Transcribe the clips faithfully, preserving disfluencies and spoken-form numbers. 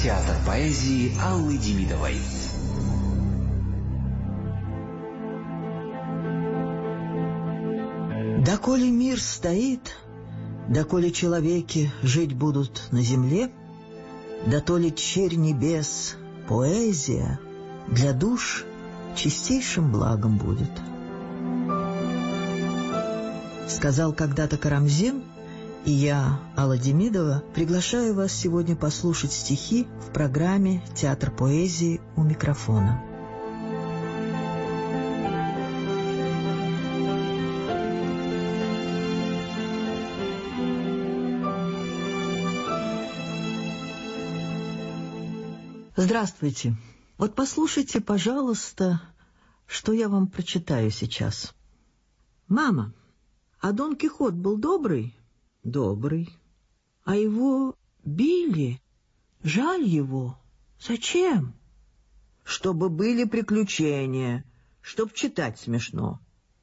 Театр поэзии Аллы Демидовой. Доколе мир стоит, доколе человеки жить будут на земле, дотоле черь небес, поэзия для душ чистейшим благом будет. Сказал когда-то Карамзин, и я, Алла Демидова, приглашаю вас сегодня послушать стихи в программе «Театр поэзии» у микрофона. Здравствуйте. Вот послушайте, пожалуйста, что я вам прочитаю сейчас. «Мама, а Дон Кихот был добрый?» «Добрый. А его били? Жаль его. Зачем?» «Чтобы были приключения, чтоб читать смешно».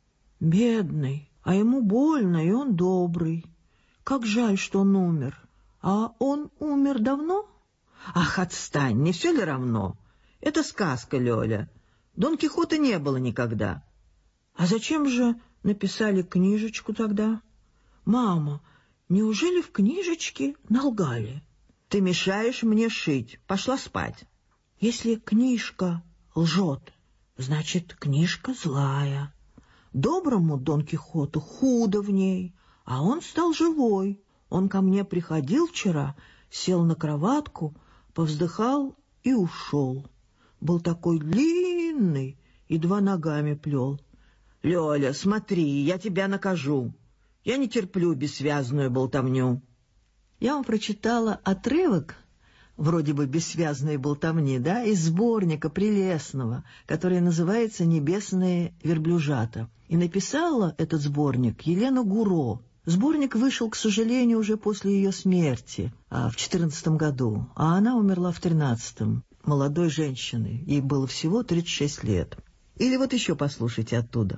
«Бедный, а ему больно, и он добрый. Как жаль, что он умер. А он умер давно?» «Ах, отстань, не все ли равно? Это сказка, Лёля. Дон Кихота не было никогда». «А зачем же написали книжечку тогда?» «Мама, неужели в книжечке налгали?» «Ты мешаешь мне шить. Пошла спать». «Если книжка лжет, значит, книжка злая. Доброму Дон Кихоту худо в ней, а он стал живой. Он ко мне приходил вчера, сел на кроватку, повздыхал и ушел. Был такой длинный, и два ногами плел». «Лёля, смотри, я тебя накажу. Я не терплю бессвязную болтовню». Я вам прочитала отрывок, вроде бы бессвязной болтовни, да, из сборника прелестного, который называется «Небесные верблюжата». И написала этот сборник Елена Гуро. Сборник вышел, к сожалению, уже после ее смерти, а, в четырнадцатом году, а она умерла в тринадцатом, молодой женщиной, ей было всего тридцать шесть лет. Или вот еще послушайте оттуда.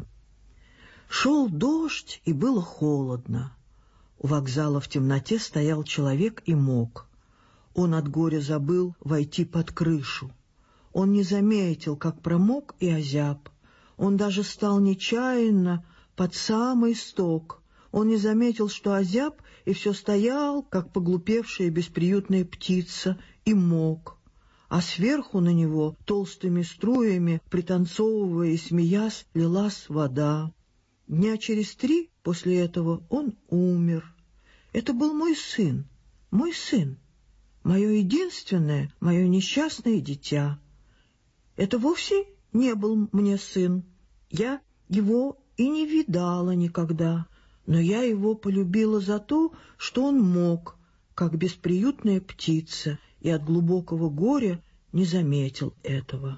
«Шел дождь, и было холодно. У вокзала в темноте стоял человек и мог. Он от горя забыл войти под крышу. Он не заметил, как промок и озяб. Он даже стал нечаянно под самый сток. Он не заметил, что озяб, и все стоял, как поглупевшая бесприютная птица, и мог. А сверху на него толстыми струями, пританцовывая и смеясь, лилась вода. Дня через три после этого он умер. Это был мой сын, мой сын, мое единственное, мое несчастное дитя. Это вовсе не был мне сын. Я его и не видала никогда, но я его полюбила за то, что он мог, как бесприютная птица, и от глубокого горя не заметил этого».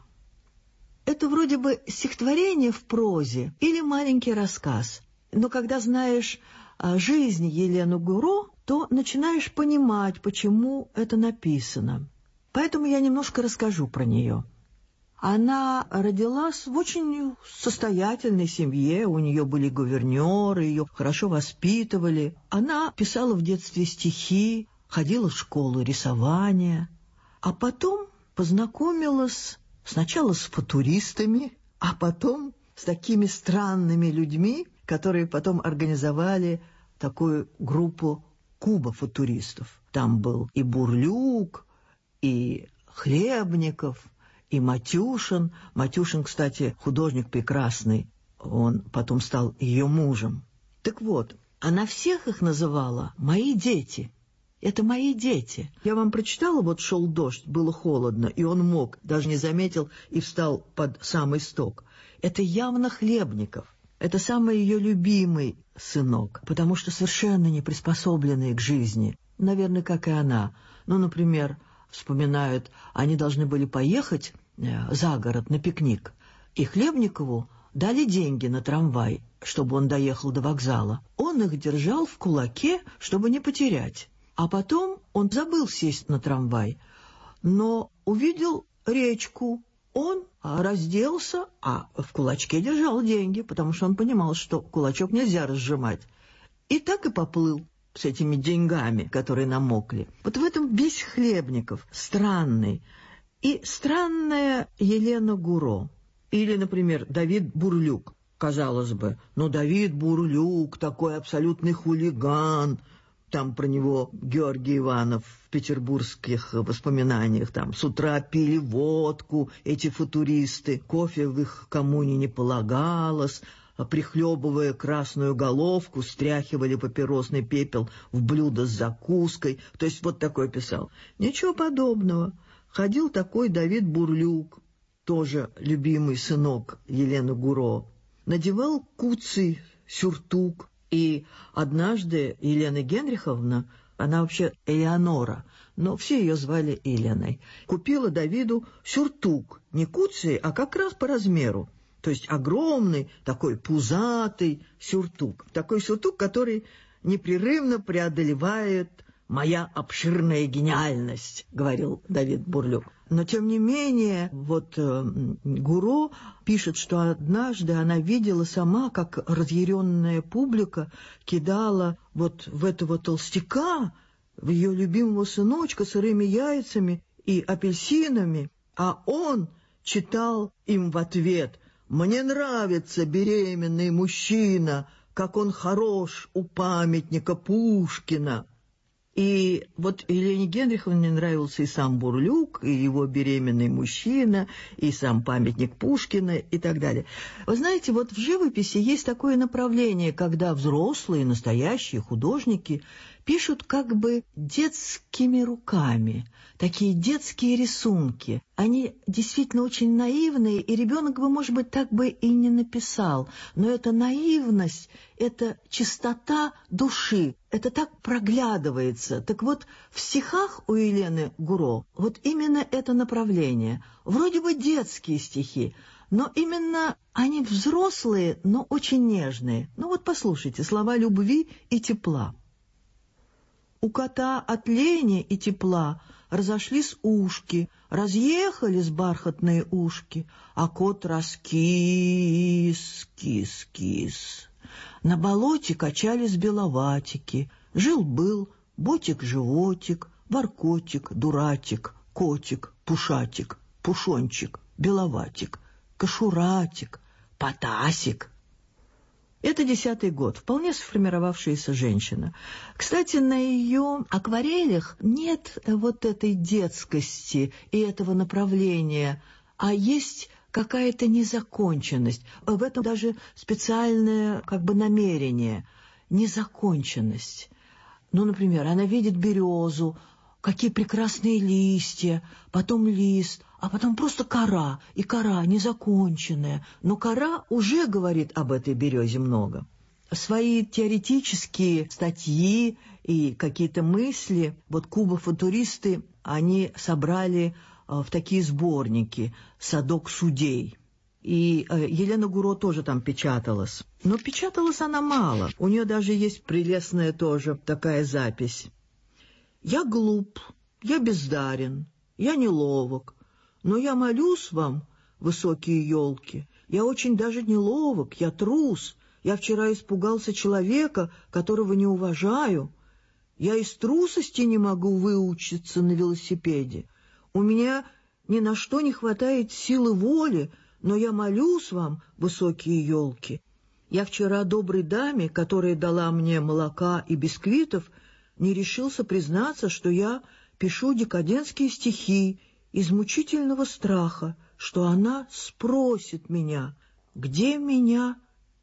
Это вроде бы стихотворение в прозе или маленький рассказ. Но когда знаешь жизнь Елены Гуро, то начинаешь понимать, почему это написано. Поэтому я немножко расскажу про нее. Она родилась в очень состоятельной семье, у нее были гувернеры, ее хорошо воспитывали. Она писала в детстве стихи, ходила в школу рисования, а потом познакомилась сначала с футуристами, а потом с такими странными людьми, которые потом организовали такую группу кубофутуристов. Там был и Бурлюк, и Хлебников, и Матюшин. Матюшин, кстати, художник прекрасный, он потом стал ее мужем. Так вот, она всех их называла «мои дети». Это мои дети. Я вам прочитала, вот шел дождь, было холодно, и он мог, даже не заметил и встал под самый сток. Это явно Хлебников. Это самый ее любимый сынок, потому что совершенно не приспособленный к жизни. Наверное, как и она. Ну, например, вспоминают, они должны были поехать за город на пикник, и Хлебникову дали деньги на трамвай, чтобы он доехал до вокзала. Он их держал в кулаке, чтобы не потерять. А потом он забыл сесть на трамвай, но увидел речку. Он разделся, а в кулачке держал деньги, потому что он понимал, что кулачок нельзя разжимать. И так и поплыл. с этими деньгами, которые намокли. Вот в этом весь Хлебников странный. И странная Елена Гуро. Или, например, Давид Бурлюк. Казалось бы, ну, Давид Бурлюк, такой абсолютный хулиган. Там про него Георгий Иванов в петербургских воспоминаниях. Там с утра пили водку, эти футуристы. Кофе в их коммуне не полагалось. Прихлебывая красную головку, стряхивали папиросный пепел в блюдо с закуской. То есть вот такой писал. Ничего подобного. Ходил такой Давид Бурлюк, тоже любимый сынок Елены Гуро. Надевал куцый сюртук. И однажды Елена Генриховна, она вообще Элеонора, но все ее звали Еленой, купила Давиду сюртук, не куцый, а как раз по размеру. То есть огромный, такой пузатый сюртук. Такой сюртук, который непрерывно преодолевает «моя обширная гениальность», говорил Давид Бурлюк. Но, тем не менее, вот э, Гуро пишет, что однажды она видела сама, как разъяренная публика кидала вот в этого толстяка, в ее любимого сыночка, сырыми яйцами и апельсинами, а он читал им в ответ: «Мне нравится беременный мужчина, как он хорош у памятника Пушкина». И вот Елене Генриховне нравился и сам Бурлюк, и его беременный мужчина, и сам памятник Пушкина и так далее. Вы знаете, вот в живописи есть такое направление, когда взрослые, настоящие художники пишут как бы детскими руками, такие детские рисунки. Они действительно очень наивные, и ребенок бы, может быть, так бы и не написал. Но эта наивность, это чистота души, это так проглядывается. Так вот, в стихах у Елены Гуро вот именно это направление. Вроде бы детские стихи, но именно они взрослые, но очень нежные. Ну вот послушайте, слова любви и тепла. У кота от лени и тепла разошлись ушки, разъехались бархатные ушки, а кот раскис, кис, кис. На болоте качались беловатики. Жил-был ботик-животик, воркотик, дуратик, котик, пушатик, пушончик, беловатик, кашуратик, потасик. Это десятый год, вполне сформировавшаяся женщина. Кстати, на ее акварелях нет вот этой детскости и этого направления, а есть какая-то незаконченность. В этом даже специальное как бы намерение. Незаконченность. Ну, например, она видит березу, какие прекрасные листья, потом лист, а потом просто кора, и кора незаконченная. Но кора уже говорит об этой березе много. Свои теоретические статьи и какие-то мысли, вот кубофутуристы, они собрали в такие сборники «Садок судей». И Елена Гуро тоже там печаталась. Но печаталась она мало. У нее даже есть прелестная тоже такая запись. «Я глуп, я бездарен, я неловок, но я молюсь вам, высокие елки, я очень даже неловок, я трус, я вчера испугался человека, которого не уважаю, я из трусости не могу выучиться на велосипеде, у меня ни на что не хватает силы воли, но я молюсь вам, высокие елки, я вчера доброй даме, которая дала мне молока и бисквитов, не решился признаться, что я пишу декадентские стихи из мучительного страха, что она спросит меня, где меня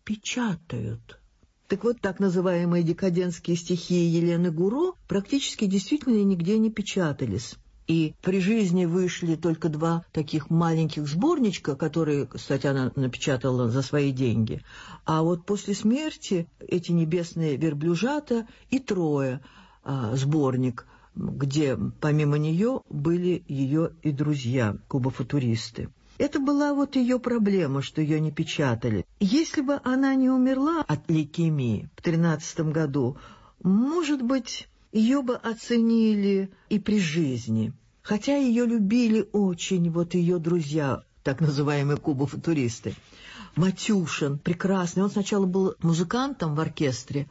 печатают. Так вот, так называемые декадентские стихи Елены Гуро практически действительно нигде не печатались. И при жизни вышли только два таких маленьких сборничка, которые, кстати, она напечатала за свои деньги. А вот после смерти эти небесные верблюжата и трое а, сборник, где помимо нее были ее и друзья, кубофутуристы. Это была вот ее проблема, что ее не печатали. Если бы она не умерла от лейкемии в тринадцатом году, может быть, ее бы оценили и при жизни. Хотя ее любили очень вот ее друзья, так называемые кубофутуристы. Матюшин, прекрасный, он сначала был музыкантом в оркестре,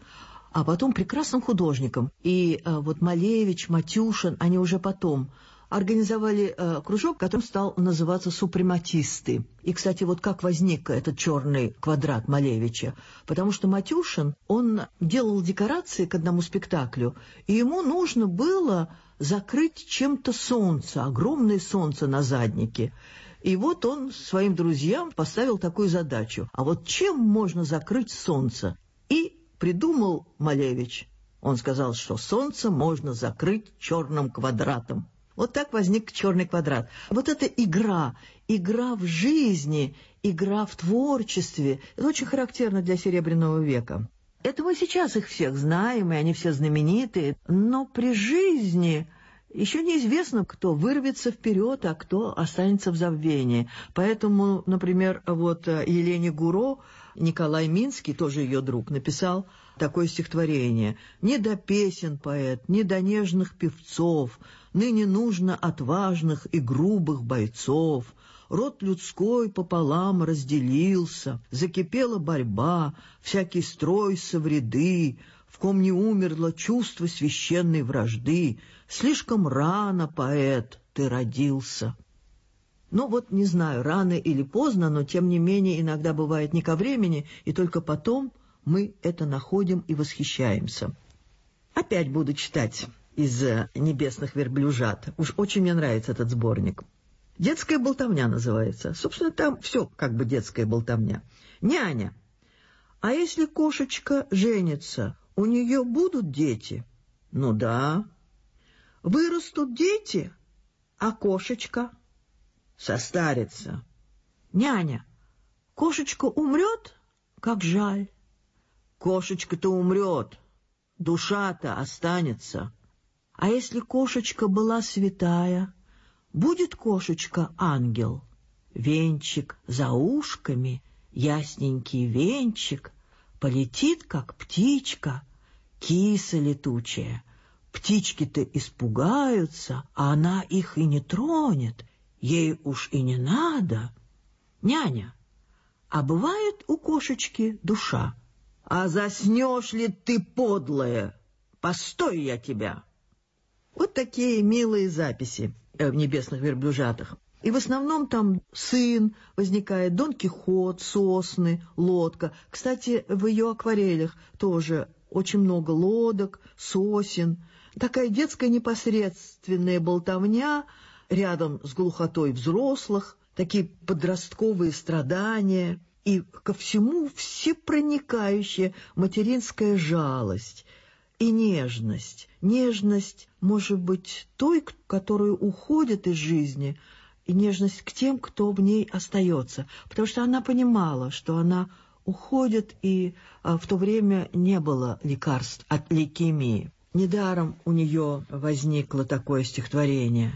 а потом прекрасным художником. И э, вот Малевич, Матюшин, они уже потом организовали э, кружок, который стал называться «Супрематисты». И, кстати, вот как возник этот черный квадрат Малевича? Потому что Матюшин, он делал декорации к одному спектаклю, и ему нужно было закрыть чем-то солнце, огромное солнце на заднике. И вот он своим друзьям поставил такую задачу. А вот чем можно закрыть солнце? И придумал Малевич. Он сказал, что солнце можно закрыть черным квадратом. Вот так возник черный квадрат. Вот эта игра, игра в жизни, игра в творчестве, это очень характерно для Серебряного века. Это мы сейчас их всех знаем, и они все знаменитые, но при жизни еще неизвестно, кто вырвется вперед, а кто останется в забвении. Поэтому, например, вот Елене Гуро Николай Минский, тоже ее друг, написал такое стихотворение: «Не до песен поэт, не до нежных певцов, ныне нужно отважных и грубых бойцов. Род людской пополам разделился, закипела борьба, всякий строй совреды, в ком не умерло чувство священной вражды. Слишком рано, поэт, ты родился». Ну вот, не знаю, рано или поздно, но тем не менее иногда бывает не ко времени, и только потом мы это находим и восхищаемся. Опять буду читать из «Небесных верблюжат». Уж очень мне нравится этот сборник. «Детская болтовня» называется. Собственно, там все как бы детская болтовня. «Няня. А если кошечка женится, у нее будут дети?» «Ну да». «Вырастут дети, а кошечка?» «Состарится». «Няня. Кошечка умрет? Как жаль». «Кошечка-то умрет, душа-то останется». «А если кошечка была святая, будет кошечка ангел?» «Венчик за ушками, ясненький венчик, полетит, как птичка, киса летучая. Птички-то испугаются, а она их и не тронет, ей уж и не надо». «Няня, а бывает у кошечки душа?» «А заснешь ли ты, подлая? Постой я тебя!» Вот такие милые записи в «Небесных верблюжатах». И в основном там сын возникает, Дон Кихот, сосны, лодка. Кстати, в ее акварелях тоже очень много лодок, сосен. Такая детская непосредственная болтовня рядом с глухотой взрослых, такие подростковые страдания. И ко всему всепроникающая материнская жалость и нежность. Нежность, может быть, той, которая уходит из жизни, и нежность к тем, кто в ней остается. Потому что она понимала, что она уходит, и а, в то время не было лекарств от лейкемии. Недаром у нее возникло такое стихотворение: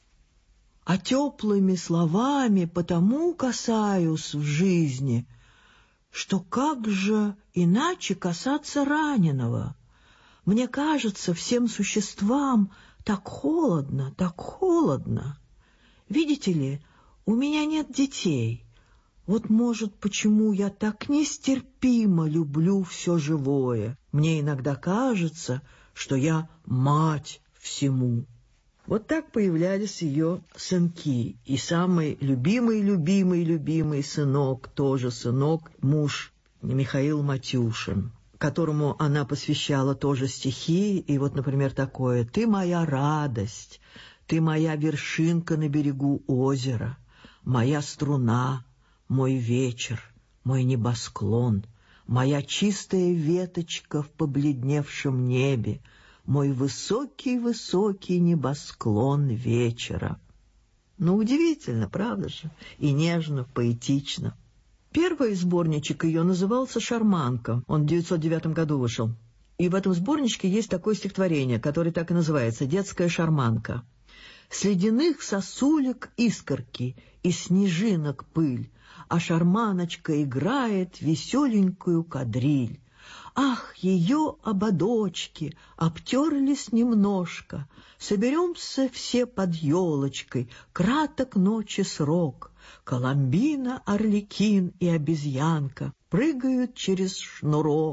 «А теплыми словами потому касаюсь в жизни, что как же иначе касаться раненого? Мне кажется, всем существам так холодно, так холодно. Видите ли, у меня нет детей. Вот, может, почему я так нестерпимо люблю все живое. Мне иногда кажется, что я мать всему». Вот так появлялись ее сынки. И самый любимый-любимый-любимый сынок, тоже сынок, муж Михаил Матюшин, которому она посвящала тоже стихи. И вот, например, такое: «Ты моя радость, ты моя вершинка на берегу озера, моя струна, мой вечер, мой небосклон, моя чистая веточка в побледневшем небе, мой высокий-высокий небосклон вечера». Ну, удивительно, правда же? И нежно, поэтично. Первый сборничек ее назывался «Шарманка». Он в девятьсот девятом году вышел. И в этом сборничке есть такое стихотворение, которое так и называется «Детская шарманка». «С ледяных сосулек искорки, и снежинок пыль, а шарманочка играет веселенькую кадриль. Ах, ее ободочки обтерлись немножко, соберемся все под елочкой, краток ночи срок. Коломбина, Орликин и обезьянка прыгают через шнурок.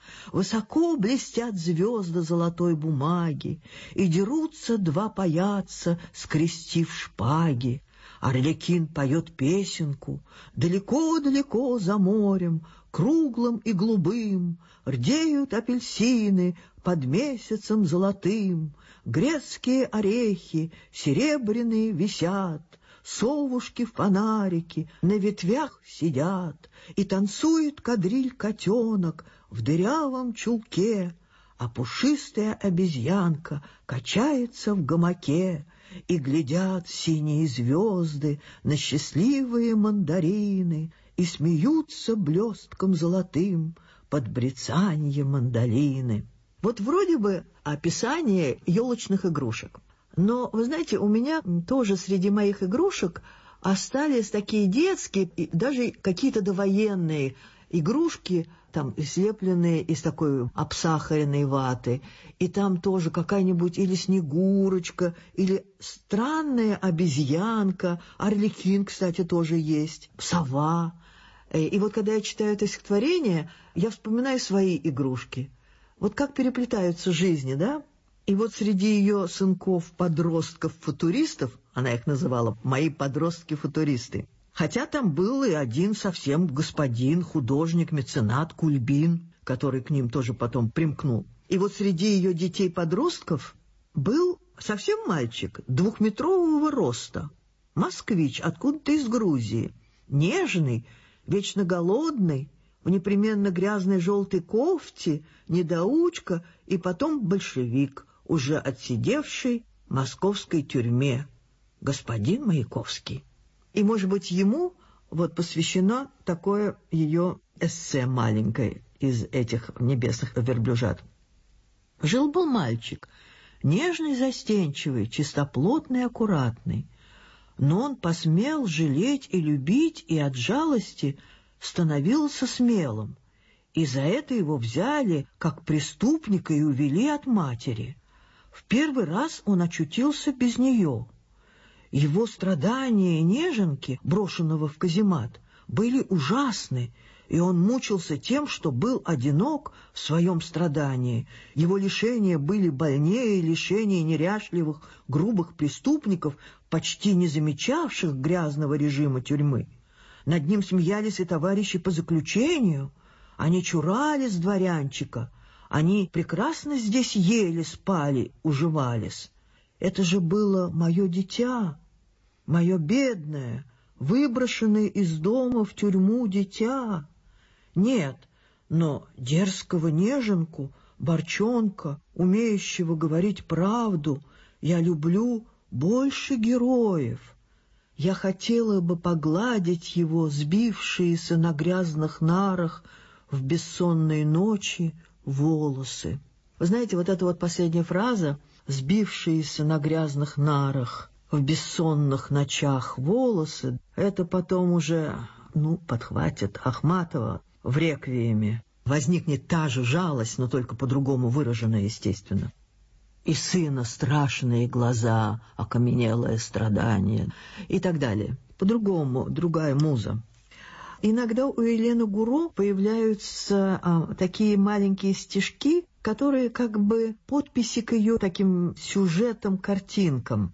Высоко блестят звезды золотой бумаги, и дерутся два паяца, скрестив шпаги. Арлекин поет песенку, далеко-далеко за морем, круглым и голубым, рдеют апельсины под месяцем золотым, грецкие орехи серебряные висят, совушки-фонарики на ветвях сидят, и танцует кадриль-котенок в дырявом чулке, а пушистая обезьянка качается в гамаке, и глядят синие звезды на счастливые мандарины, и смеются блестком золотым под брецанье мандолины. Вот вроде бы описание елочных игрушек. Но, вы знаете, у меня тоже среди моих игрушек остались такие детские, даже какие-то довоенные игрушки, там, слепленные из такой обсахаренной ваты, и там тоже какая-нибудь или снегурочка, или странная обезьянка, арлекин, кстати, тоже есть, сова. И вот когда я читаю это стихотворение, я вспоминаю свои игрушки. Вот как переплетаются жизни, да? И вот среди ее сынков-подростков-футуристов, она их называла «мои подростки-футуристы», хотя там был и один совсем господин, художник, меценат Кульбин, который к ним тоже потом примкнул. И вот среди ее детей-подростков был совсем мальчик двухметрового роста, москвич, откуда-то из Грузии, нежный, вечно голодный, в непременно грязной желтой кофте, недоучка и потом большевик, уже отсидевший в московской тюрьме, господин Маяковский. И, может быть, ему вот посвящено такое ее эссе маленькое из этих небесных верблюжат. Жил-был мальчик, нежный, застенчивый, чистоплотный, аккуратный, но он посмел жалеть и любить, и от жалости становился смелым, и за это его взяли как преступника и увели от матери. В первый раз он очутился без нее. Его страдания неженки, брошенного в каземат, были ужасны, и он мучился тем, что был одинок в своем страдании. Его лишения были больнее лишения неряшливых, грубых преступников, почти не замечавших грязного режима тюрьмы. Над ним смеялись и товарищи по заключению, они чурались дворянчика, они прекрасно здесь ели, спали, уживались. Это же было мое дитя, мое бедное, выброшенное из дома в тюрьму дитя. Нет, но дерзкого неженку, борчонка, умеющего говорить правду, я люблю больше героев. Я хотела бы погладить его, сбившиеся на грязных нарах в бессонные ночи, волосы. Вы знаете, вот эта вот последняя фраза «сбившиеся на грязных нарах в бессонных ночах волосы» это потом уже, ну, подхватит Ахматова в «Реквиеме». Возникнет та же жалость, но только по-другому выраженная, естественно. И сына страшные глаза, окаменелое страдание и так далее. По-другому, другая муза. Иногда у Елены Гуро появляются а, такие маленькие стишки, которые как бы подписи к ее таким сюжетам, картинкам.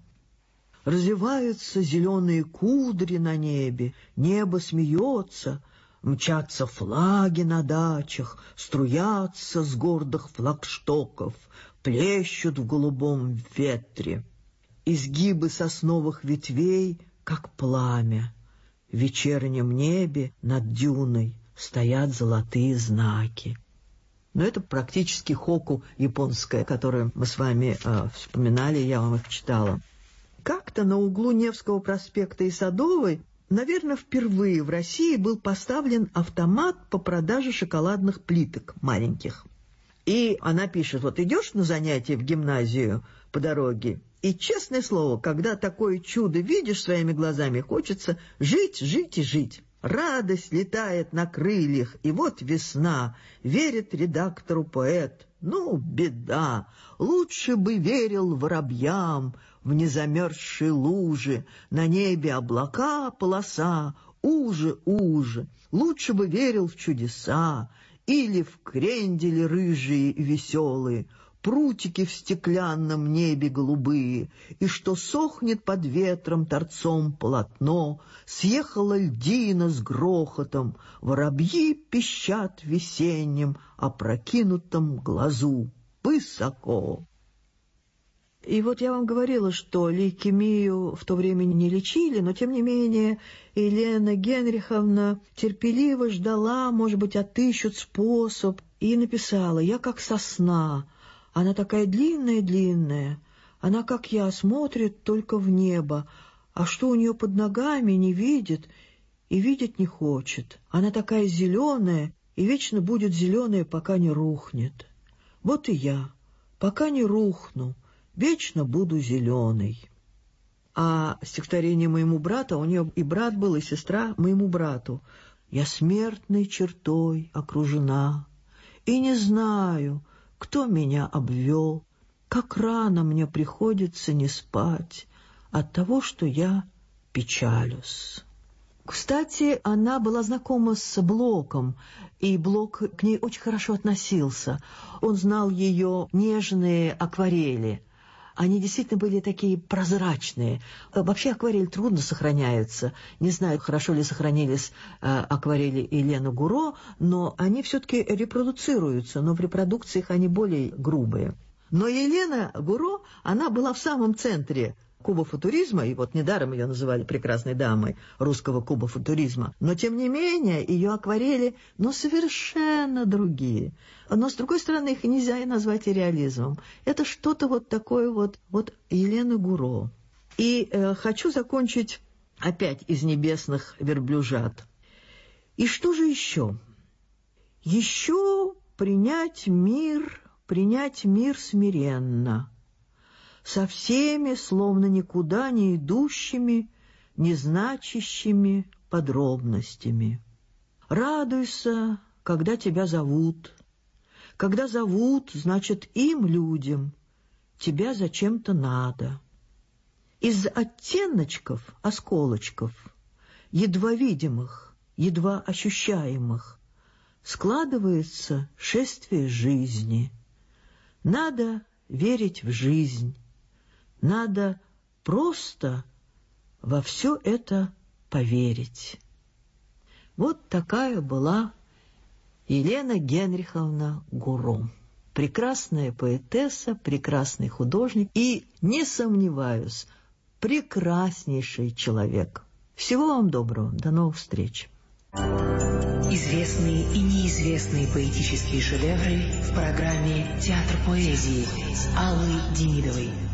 Развиваются зеленые кудри на небе, небо смеется, мчатся флаги на дачах, струятся с гордых флагштоков, плещут в голубом ветре. Изгибы сосновых ветвей, как пламя. В вечернем небе над дюной стоят золотые знаки. Но это практически хоку японская, которую мы с вами э, вспоминали, я вам их читала. Как-то на углу Невского проспекта и Садовой, наверное, впервые в России был поставлен автомат по продаже шоколадных плиток маленьких. И она пишет, вот идешь на занятия в гимназию по дороге, и, честное слово, когда такое чудо видишь своими глазами, хочется жить, жить и жить. Радость летает на крыльях, и вот весна, верит редактору поэт. Ну, беда, лучше бы верил воробьям в незамерзшей луже, на небе облака, полоса, уже, уже. Лучше бы верил в чудеса, или в кренделе рыжие и веселые, прутики в стеклянном небе голубые, и что сохнет под ветром торцом полотно, съехала льдина с грохотом, воробьи пищат в весеннем опрокинутом глазу высоко. И вот я вам говорила, что лейкемию в то время не лечили, но тем не менее Елена Генриховна терпеливо ждала, может быть, отыщут способ, и написала: «Я как сосна». Она такая длинная-длинная, она, как я, смотрит только в небо, а что у нее под ногами, не видит и видеть не хочет. Она такая зеленая и вечно будет зеленая, пока не рухнет. Вот и я, пока не рухну, вечно буду зеленой. А стихотворение моему брату, у нее и брат был, и сестра, моему брату: «Я смертной чертой окружена, и не знаю, кто меня обвел, как рано мне приходится не спать от того, что я печалюсь». Кстати, она была знакома с Блоком, и Блок к ней очень хорошо относился. Он знал ее нежные акварели. Они действительно были такие прозрачные. Вообще акварель трудно сохраняется. Не знаю, хорошо ли сохранились э, акварели Елены Гуро, но они все-таки репродуцируются, но в репродукциях они более грубые. Но Елена Гуро, она была в самом центре кубофутуризма, и вот недаром ее называли прекрасной дамой русского кубофутуризма, но тем не менее ее акварели, ну, совершенно другие. Но, с другой стороны, их нельзя и назвать и реализмом. Это что-то вот такое вот, вот Елена Гуро. И э, хочу закончить опять из «Небесных верблюжат». И что же еще? Еще принять мир, принять мир смиренно, со всеми, словно никуда не идущими, незначащими подробностями. Радуйся, когда тебя зовут. Когда зовут, значит, им, людям, тебя зачем-то надо. Из оттеночков, осколочков, едва видимых, едва ощущаемых, складывается шествие жизни. Надо верить в жизнь. Надо просто во все это поверить. Вот такая была Елена Генриховна Гуро. Прекрасная поэтесса, прекрасный художник и, не сомневаюсь, прекраснейший человек. Всего вам доброго. До новых встреч. Известные и неизвестные поэтические шедевры в программе «Театр поэзии» Аллы Демидовой.